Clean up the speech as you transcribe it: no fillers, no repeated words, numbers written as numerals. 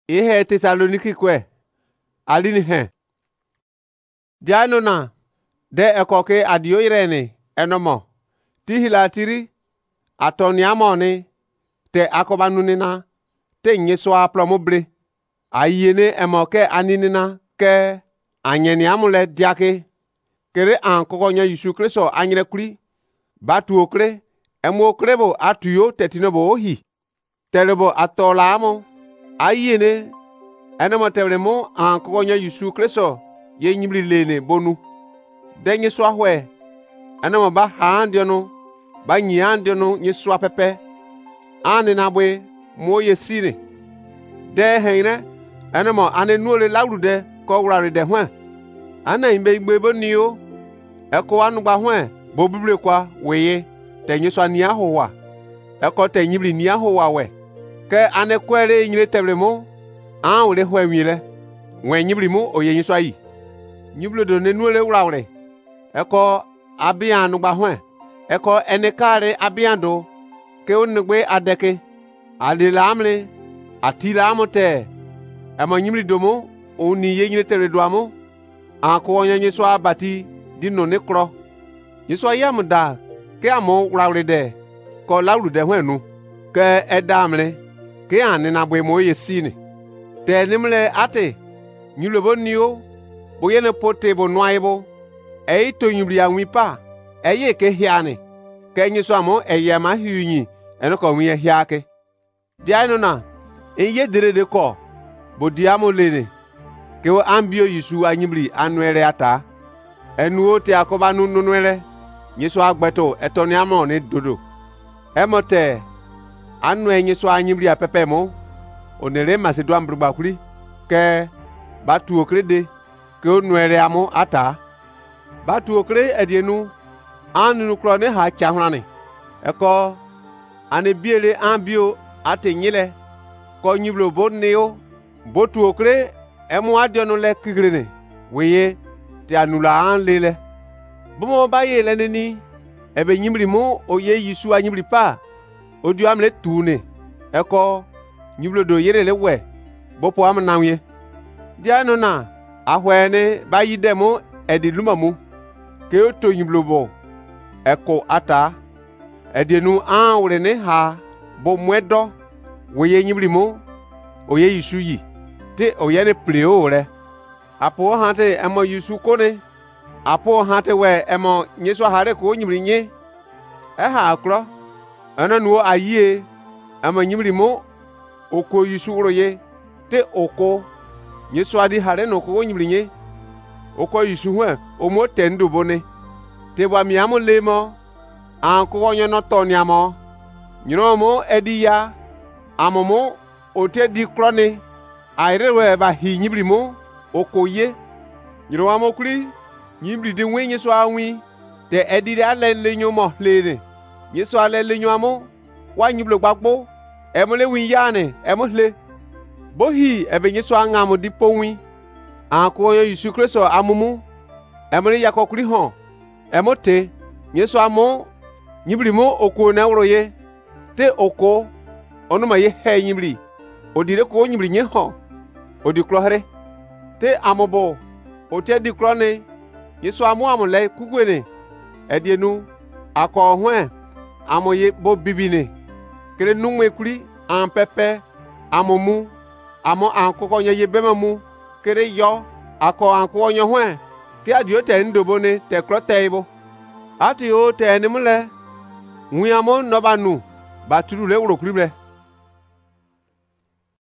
ihe Tesaloniki kwe alini he diano na de ekoke adio irene enomo tihila tiri atoni amoni te akobanunina te nyeso aplomobre ayene emoke aninina ke anyeni amule diake kere ankokonya Yesu Kristo anyere kuri batu okre emo krebo atuyo tetinobo ohi terebo atola amo ayene enemo tebremo ankokonya Yesu Kristo ye nyimri lene bonu denye so ahwe enemo ba handiono ba nyiandiono nyeso apepe ane nabwe moye sire de heine enemo ane nuole lawrude ko wurare de hwan ana imbe igbe bonio eko anu gba hwan bo bibire kwa weye tenye so ani ahowa eko tenyibri ni ahowa we ke ane kwere nyire tebremo an wure hwa nwile wen nyibri mu oye so ayi nyiblo do ne nuole wurare eko abian anu gba hwan eko enekare abiando ke onugbe adeke alilamle atilamote emo nyimri domo oni ye nyire tere doamo anko onye so abati dino ne kro yeso yamda ke amo wrawre de ko lawru de hwenu ke edamle ke ane na bwe mo yesini te nimle ate nyulobo nio boye ne pote bo noibo e to nyibri anwipa eye ke hiane ke nyeso amo eyema hiunyi eno ko wi hiake diano na eye derede ko bo diamo lene ke wo ambio Yesu anyibri anuere ata enuo te akobanu nunuere nyeso agbeto etoni amo ne dodo emote anu enyeso anyibri apepe mo onere masedo ambrugba kuri ke batu okrede ke onuere amo ata batu okre edienu anu kro ne ha chahurane eko ane biele ambio ate nyile ko nyibro boneo botu okre emu adionu le kigrene weye te anula an lele bomo baye le nini ebe nyimri mo oye Yesu anyimri pa odu amle tune eko nyibro do yere le we bopo am nanwe diano na ahwene bayi demo edi lumamu ke oto nyibro bo eko ata edienu an wure ne ha bo mwedo weye nyimri mo oye Yesu yi te oyene pleo re apo hante emo Yesu kone apo hante we emo nyeso hare ko nyimri nye ha akro ana nuo ayie emo nyimri mo oko Yesu roye te oko nyeso adi hare no ko nyimri nye oko Yesu hwe o mo tendo bone te bwa mi amo lemo an ko onye no toni amo nyino mo ediya amomo ote di krone airewe ba hi nyibri mo okoye nyiro amokuri nyibri de wenye so anwi te edire alele nyomo lere yeso alele nyomo wa nyiblo gbagbo emole wi yane emole bohi ebe yeso angamo di ponwi anko Yesu Kristo amumu emole yakokuri ho emote yeso amo nyibri mo oko na wroye te oko onuma ye he nyibri odire ko nyibri nye ho odi klohere te amobo ote di klone yeso amu amule kugwene edienu akọ hwe amoye bo bibine kere nungwe kuri an pepe amomu amo ankoko nye yebemamu kere yo akọ ankoko nye hwe ke adio te ndobone te klote ibo ati o te nimle nwi amo nobanu baturu le wuro kuri ble